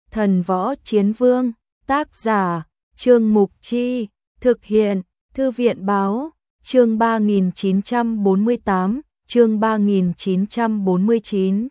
Thần Võ Chiến Vương, tác giả, Trương Mục Chi, thực hiện, Thư viện Báo, chương 3948, chương 3949.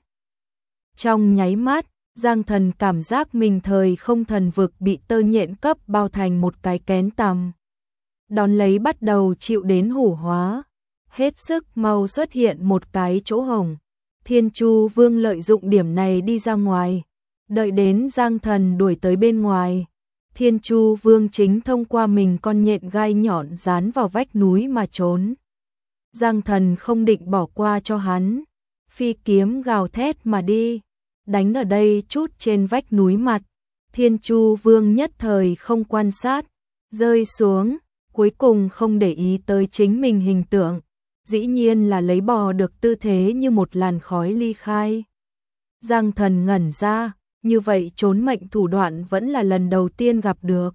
Trong nháy mắt, Giang Thần cảm giác mình thời không thần vực bị tơ nhện cấp bao thành một cái kén tằm. Đón lấy bắt đầu chịu đến hủ hóa, hết sức mau xuất hiện một cái chỗ hổng. Thiên Chu Vương lợi dụng điểm này đi ra ngoài, đợi đến Giang Thần đuổi tới bên ngoài. Thiên Chu Vương chính thông qua mình con nhện gai nhọn dán vào vách núi mà trốn. Giang Thần không định bỏ qua cho hắn, phi kiếm gào thét mà đi, đánh ở đây chút trên vách núi mặt. Thiên Chu Vương nhất thời không quan sát, rơi xuống, cuối cùng không để ý tới chính mình hình tượng, dĩ nhiên là lấy bò được tư thế như một làn khói ly khai. Giang Thần ngẩn ra, như vậy trốn mệnh thủ đoạn vẫn là lần đầu tiên gặp được.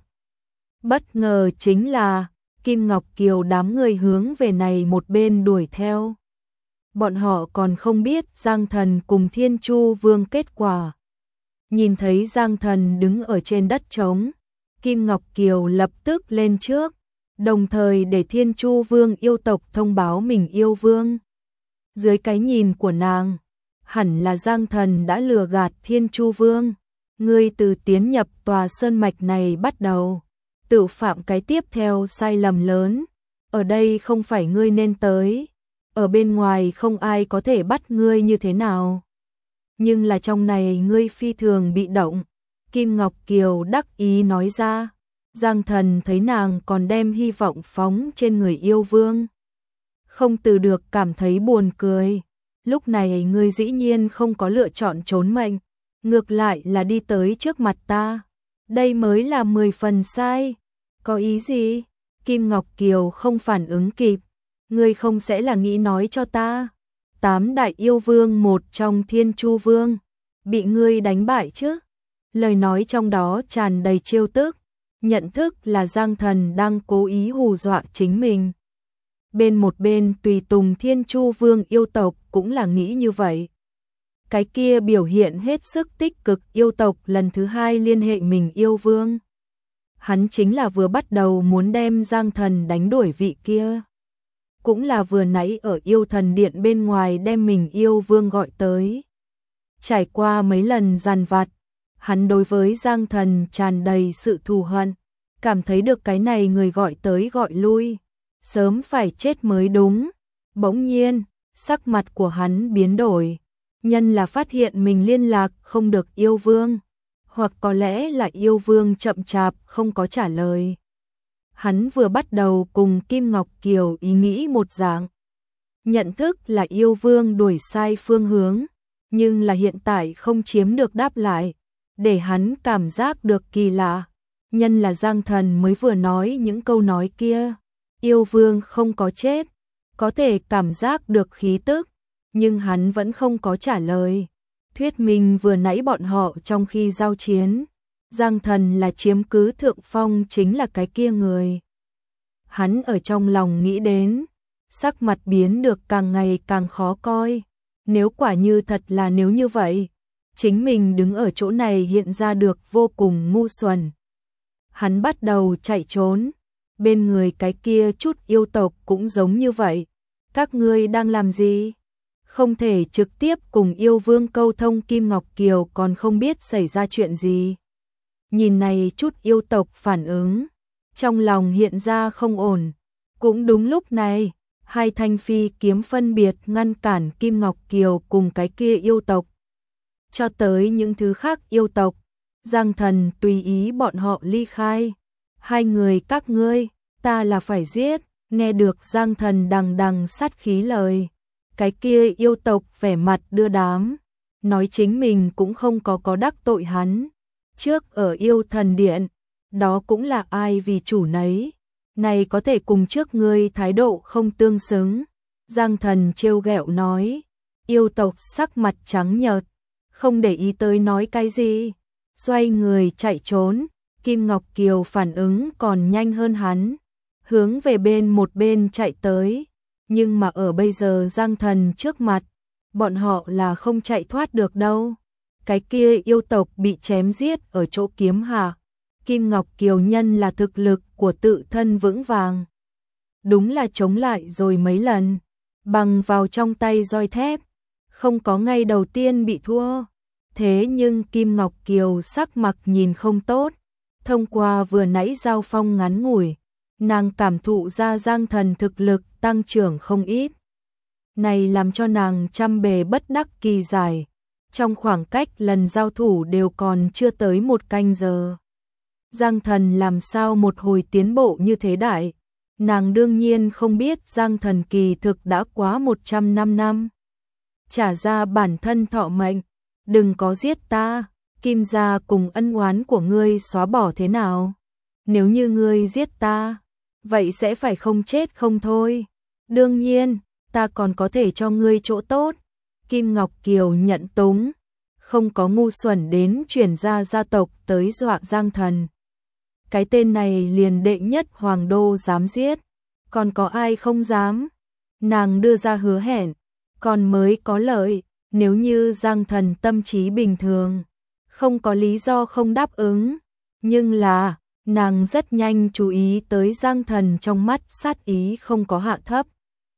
Bất ngờ chính là, Kim Ngọc Kiều đám người hướng về này một bên đuổi theo. Bọn họ còn không biết Giang Thần cùng Thiên Chu Vương kết quả. Nhìn thấy Giang Thần đứng ở trên đất trống, Kim Ngọc Kiều lập tức lên trước, đồng thời để Thiên Chu Vương yêu tộc thông báo mình yêu vương. Dưới cái nhìn của nàng, hẳn là Giang Thần đã lừa gạt Thiên Chu Vương. Ngươi từ tiến nhập tòa sơn mạch này bắt đầu, tự phạm cái tiếp theo sai lầm lớn. Ở đây không phải ngươi nên tới, ở bên ngoài không ai có thể bắt ngươi như thế nào. Nhưng là trong này ngươi phi thường bị động. Kim Ngọc Kiều đắc ý nói ra. Giang Thần thấy nàng còn đem hy vọng phóng trên người yêu vương, không từ được cảm thấy buồn cười. Lúc này ngươi dĩ nhiên không có lựa chọn trốn mệnh, ngược lại là đi tới trước mặt ta. Đây mới là 10 phần sai. Có ý gì? Kim Ngọc Kiều không phản ứng kịp. Ngươi không sẽ là nghĩ nói cho ta 8 đại yêu vương một trong Thiên Chu Vương bị ngươi đánh bại chứ? Lời nói trong đó tràn đầy trêu tức, nhận thức là Giang Thần đang cố ý hù dọa chính mình. Một bên tùy tùng Thiên Chu Vương yêu tộc cũng là nghĩ như vậy. Cái kia biểu hiện hết sức tích cực yêu tộc lần thứ 2 liên hệ mình yêu vương. Hắn chính là vừa bắt đầu muốn đem Giang Thần đánh đuổi vị kia. Cũng là vừa nãy ở yêu thần điện bên ngoài đem mình yêu vương gọi tới. Trải qua mấy lần giàn vặt, hắn đối với Giang Thần tràn đầy sự thù hận, cảm thấy được cái này người gọi tới gọi lui, sớm phải chết mới đúng. Bỗng nhiên, sắc mặt của hắn biến đổi, nhân là phát hiện mình liên lạc không được yêu vương, hoặc có lẽ là yêu vương chậm chạp không có trả lời. Hắn vừa bắt đầu cùng Kim Ngọc Kiều ý nghĩ một dạng, nhận thức là yêu vương đuổi sai phương hướng, nhưng là hiện tại không chiếm được đáp lại, để hắn cảm giác được kỳ lạ. Nhân là Giang Thần mới vừa nói những câu nói kia, yêu vương không có chết, có thể cảm giác được khí tức, nhưng hắn vẫn không có trả lời. Thuyết minh vừa nãy bọn họ trong khi giao chiến, Giang Thần là chiếm cứ thượng phong, chính là cái kia người. Hắn ở trong lòng nghĩ đến, sắc mặt biến được càng ngày càng khó coi. Nếu quả như thật là nếu như vậy, chính mình đứng ở chỗ này hiện ra được vô cùng ngu xuẩn. Hắn bắt đầu chạy trốn, bên người cái kia chút yêu tộc cũng giống như vậy. Các ngươi đang làm gì? Không thể trực tiếp cùng yêu vương câu thông. Kim Ngọc Kiều còn không biết xảy ra chuyện gì. Nhìn này chút yêu tộc phản ứng, trong lòng hiện ra không ổn. Cũng đúng lúc này, hai thanh phi kiếm phân biệt ngăn cản Kim Ngọc Kiều cùng cái kia yêu tộc. Cho tới những thứ khác yêu tộc, Giang Thần tùy ý bọn họ ly khai. Hai người các ngươi, ta là phải giết. Nghe được Giang Thần đằng đằng sát khí lời, cái kia yêu tộc vẻ mặt đưa đám, nói chính mình cũng không có đắc tội hắn. Trước ở yêu thần điện, đó cũng là ai vì chủ nấy, này có thể cùng trước ngươi thái độ không tương xứng. Giang Thần trêu ghẹo nói, yêu tộc sắc mặt trắng nhợt, không để ý tới nói cái gì, xoay người chạy trốn. Kim Ngọc Kiều phản ứng còn nhanh hơn hắn, hướng về một bên chạy tới, nhưng mà ở bây giờ Giang Thần trước mặt, bọn họ là không chạy thoát được đâu. cái kia yêu tộc bị chém giết ở chỗ kiếm hạ. Kim Ngọc Kiều nhân là thực lực của tự thân vững vàng. Đúng là chống lại rồi mấy lần, bằng vào trong tay roi thép, không có ngay đầu tiên bị thua. Thế nhưng Kim Ngọc Kiều sắc mặt nhìn không tốt, thông qua vừa nãy giao phong ngắn ngủi, nàng cảm thụ ra Giang Thần thực lực tăng trưởng không ít. Này làm cho nàng trăm bề bất đắc kỳ giải, trong khoảng cách lần giao thủ đều còn chưa tới 1 canh giờ. Giang Thần làm sao một hồi tiến bộ như thế đại, nàng đương nhiên không biết Giang Thần kỳ thực đã quá 105 năm. Trả ra bản thân thọ mệnh, đừng có giết ta, Kim gia cùng ân oán của ngươi xóa bỏ thế nào? Nếu như ngươi giết ta, vậy sẽ phải không chết không thôi. Đương nhiên, ta còn có thể cho ngươi chỗ tốt. Kim Ngọc Kiều nhận túng, không có ngu xuẩn đến chuyển ra gia tộc tới dọa Giang Thần. Cái tên này liền đệ nhất hoàng đô dám giết, còn có ai không dám? Nàng đưa ra hứa hẹn, còn mới có lợi, nếu như Giang Thần tâm trí bình thường, không có lý do không đáp ứng. Nhưng là, nàng rất nhanh chú ý tới Giang Thần trong mắt sát ý không có hạ thấp.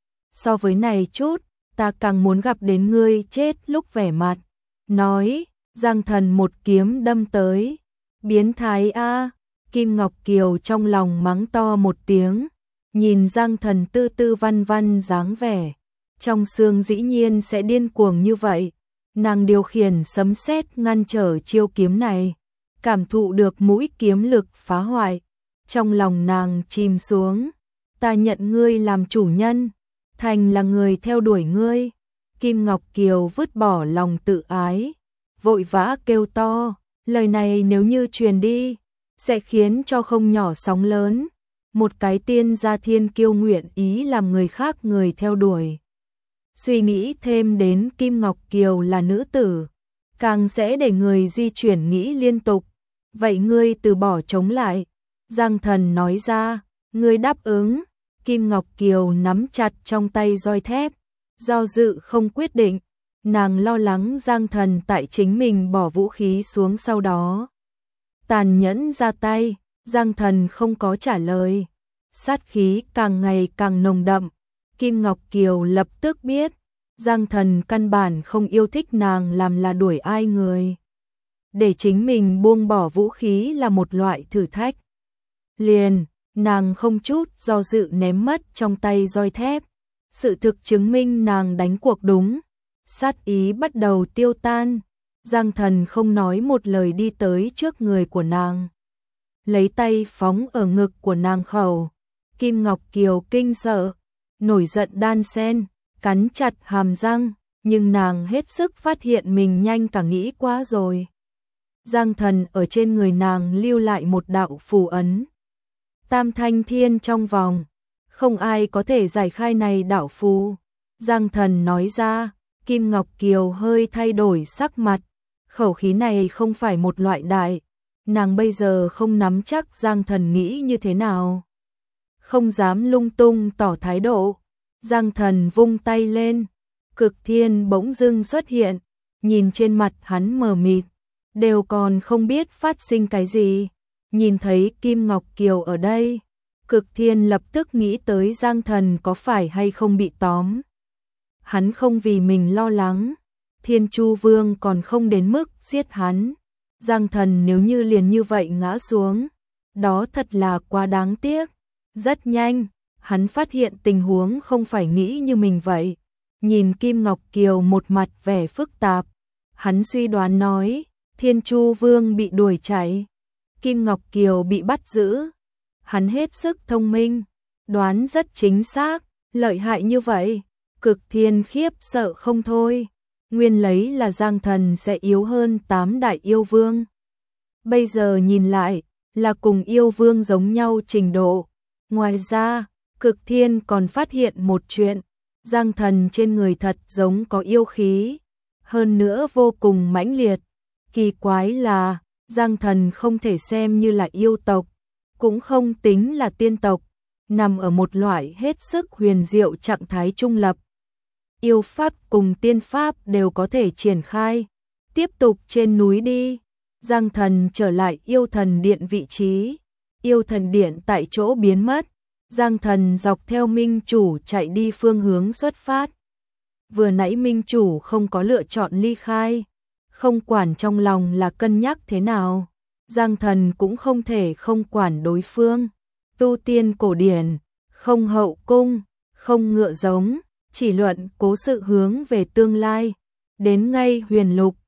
So với này chút, ta càng muốn gặp đến ngươi chết lúc vẻ mặt. Nói, Giang Thần một kiếm đâm tới. Biến thái a! Kim Ngọc Kiều trong lòng mắng to một tiếng, nhìn Giang Thần tư tư văn văn dáng vẻ, trong xương dĩ nhiên sẽ điên cuồng như vậy. Nàng điều khiển sấm sét ngăn trở chiêu kiếm này, cảm thụ được mũi kiếm lực phá hoại, trong lòng nàng chìm xuống. Ta nhận ngươi làm chủ nhân, thành là người theo đuổi ngươi. Kim Ngọc Kiều vứt bỏ lòng tự ái, vội vã kêu to, lời này nếu như truyền đi, sẽ khiến cho không nhỏ sóng lớn. Một cái tiên gia thiên kiêu nguyện ý làm người khác người theo đuổi. Suy nghĩ thêm đến Kim Ngọc Kiều là nữ tử, càng sẽ để người di chuyển nghĩ liên tục. Vậy ngươi từ bỏ chống lại. Giang Thần nói ra, ngươi đáp ứng. Kim Ngọc Kiều nắm chặt trong tay roi thép, do dự không quyết định. Nàng lo lắng Giang Thần tại chính mình bỏ vũ khí xuống sau đó tàn nhẫn ra tay. Giang Thần không có trả lời, sát khí càng ngày càng nồng đậm. Kim Ngọc Kiều lập tức biết, Giang Thần căn bản không yêu thích nàng làm là đuổi ai người. Để chính mình buông bỏ vũ khí là một loại thử thách. Liền, nàng không chút do dự ném mất trong tay roi thép. Sự thực chứng minh nàng đánh cuộc đúng. Sát ý bắt đầu tiêu tan. Giang Thần không nói một lời đi tới trước người của nàng, lấy tay phóng ở ngực của nàng khẩu. Kim Ngọc Kiều kinh sợ, nổi giận đan sen, cắn chặt hàm răng, nhưng nàng hết sức phát hiện mình nhanh cả nghĩ quá rồi. Giang Thần ở trên người nàng lưu lại một đạo phù ấn. Tam thanh thiên trong vòng, không ai có thể giải khai này đạo phù. Giang Thần nói ra. Kim Ngọc Kiều hơi thay đổi sắc mặt, khẩu khí này không phải một loại đại. Nàng bây giờ không nắm chắc Giang Thần nghĩ như thế nào, không dám lung tung tỏ thái độ. Giang Thần vung tay lên, Cực Thiên bỗng dưng xuất hiện, nhìn trên mặt hắn mờ mịt, đều còn không biết phát sinh cái gì. Nhìn thấy Kim Ngọc Kiều ở đây, Cực Thiên lập tức nghĩ tới Giang Thần có phải hay không bị tóm. Hắn không vì mình lo lắng, Thiên Chu Vương còn không đến mức giết hắn. Giang Thần nếu như liền như vậy ngã xuống, đó thật là quá đáng tiếc. Rất nhanh, hắn phát hiện tình huống không phải nghĩ như mình vậy. Nhìn Kim Ngọc Kiều một mặt vẻ phức tạp, hắn suy đoán nói, Thiên Chu Vương bị đuổi chạy, Kim Ngọc Kiều bị bắt giữ. Hắn hết sức thông minh, đoán rất chính xác, lợi hại như vậy. Cực Thiên khiếp sợ không thôi, nguyên lấy là Giang Thần sẽ yếu hơn 8 đại yêu vương. Bây giờ nhìn lại, là cùng yêu vương giống nhau trình độ. Ngoài ra, Cực Thiên còn phát hiện một chuyện, Giang Thần trên người thật giống có yêu khí, hơn nữa vô cùng mãnh liệt. Kỳ quái là, Giang Thần không thể xem như là yêu tộc, cũng không tính là tiên tộc, nằm ở một loại hết sức huyền diệu trạng thái trung lập. Yêu pháp cùng tiên pháp đều có thể triển khai, Tiếp tục trên núi đi. Giang Thần trở lại yêu thần điện vị trí. Yêu thần điện tại chỗ biến mất. Giang Thần dọc theo minh chủ chạy đi phương hướng xuất phát. Vừa nãy minh chủ không có lựa chọn ly khai. Không quản trong lòng là cân nhắc thế nào. Giang Thần cũng không thể không quản đối phương. Tu tiên cổ điển, không hậu cung, không ngựa giống, chỉ luận cố sự hướng về tương lai. Đến ngay huyền lục,